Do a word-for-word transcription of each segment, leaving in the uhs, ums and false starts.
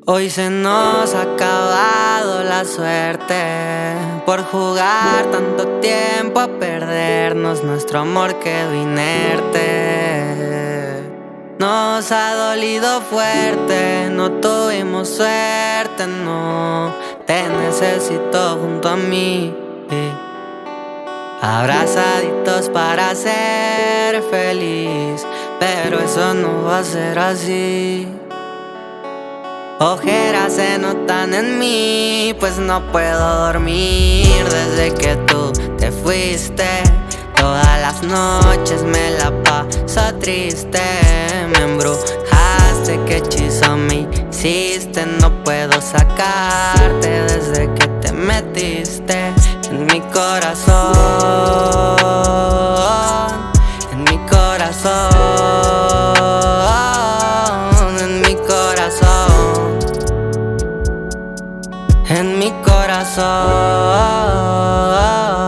Hoy se nos ha acabado la suerte por jugar tanto tiempo a perdernos. Nuestro amor quedó inerte. Nos ha dolido fuerte, no tuvimos suerte, no. Te necesito junto a mí, abrazaditos para ser feliz, pero eso no va a ser así. Ojeras se notan en mí, pues no puedo dormir desde que tú te fuiste. Todas las noches me la paso triste. Me embrujaste, qué hechizo me hiciste. No puedo sacarte desde que te metiste en mi corazón, en mi corazón, en mi corazón, en mi corazón.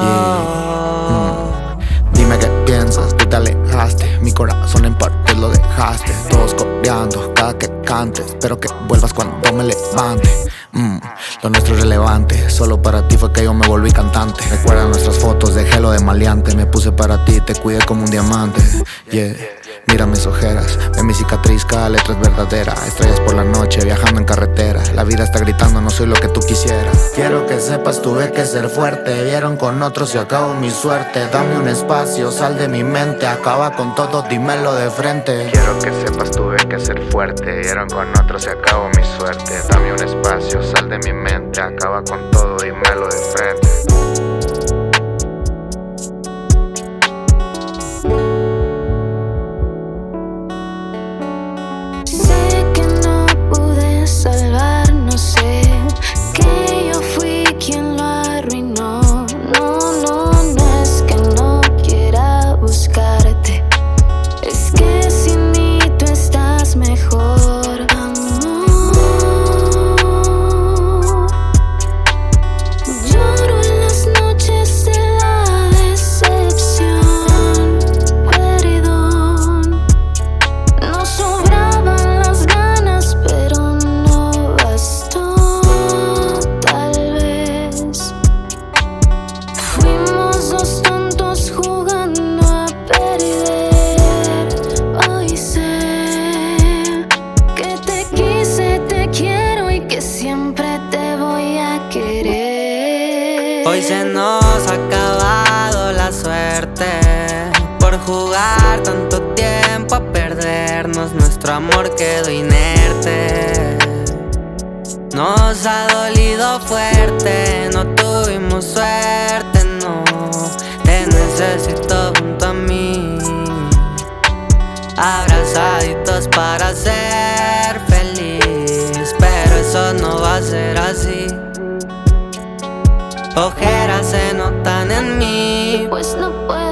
Dime qué piensas, tú te alejaste, mi corazón en partes lo dejaste. Todos coreando cada que cantes, espero que vuelvas cuando me levante. mm, Lo nuestro es relevante, solo para ti fue que yo me volví cantante. Recuerda nuestras fotos, dejé lo de maleante. Me puse para ti, te cuidé como un diamante. Yeah, mira mis ojeras, ve mi cicatriz, cada letra es verdadera. Estrellas por la noche, viajando en carretera. La vida está gritando, no soy lo que tú quisieras. Quiero que sepas, tuve que ser fuerte. Vieron con otros y acabo mi suerte. Dame un espacio, sal de mi mente. Acaba con todo, dímelo de frente. Quiero que sepas, tuve que ser fuerte. Vieron con otros y acabo mi suerte. Dame un espacio, sal de mi mente. Acaba con todo, dímelo de frente. Salvar, no sé, que yo fui quien lo arruinó. No, no, no es que no quiera buscarte, es que sin mí tú estás mejor, amor. Lloro en las noches de la decepción, perdón. No sobraban las ganas, pero dos tontos jugando a perder. Hoy sé que te quise, te quiero y que siempre te voy a querer. Hoy se nos ha acabado la suerte por jugar tanto tiempo a perdernos. Nuestro amor quedó inerte. Nos ha dolido fuerte, no tuvimos suerte, no. Te necesito junto a mí, abrazaditos para ser feliz, pero eso no va a ser así. Ojeras se notan en mí, pues no puedo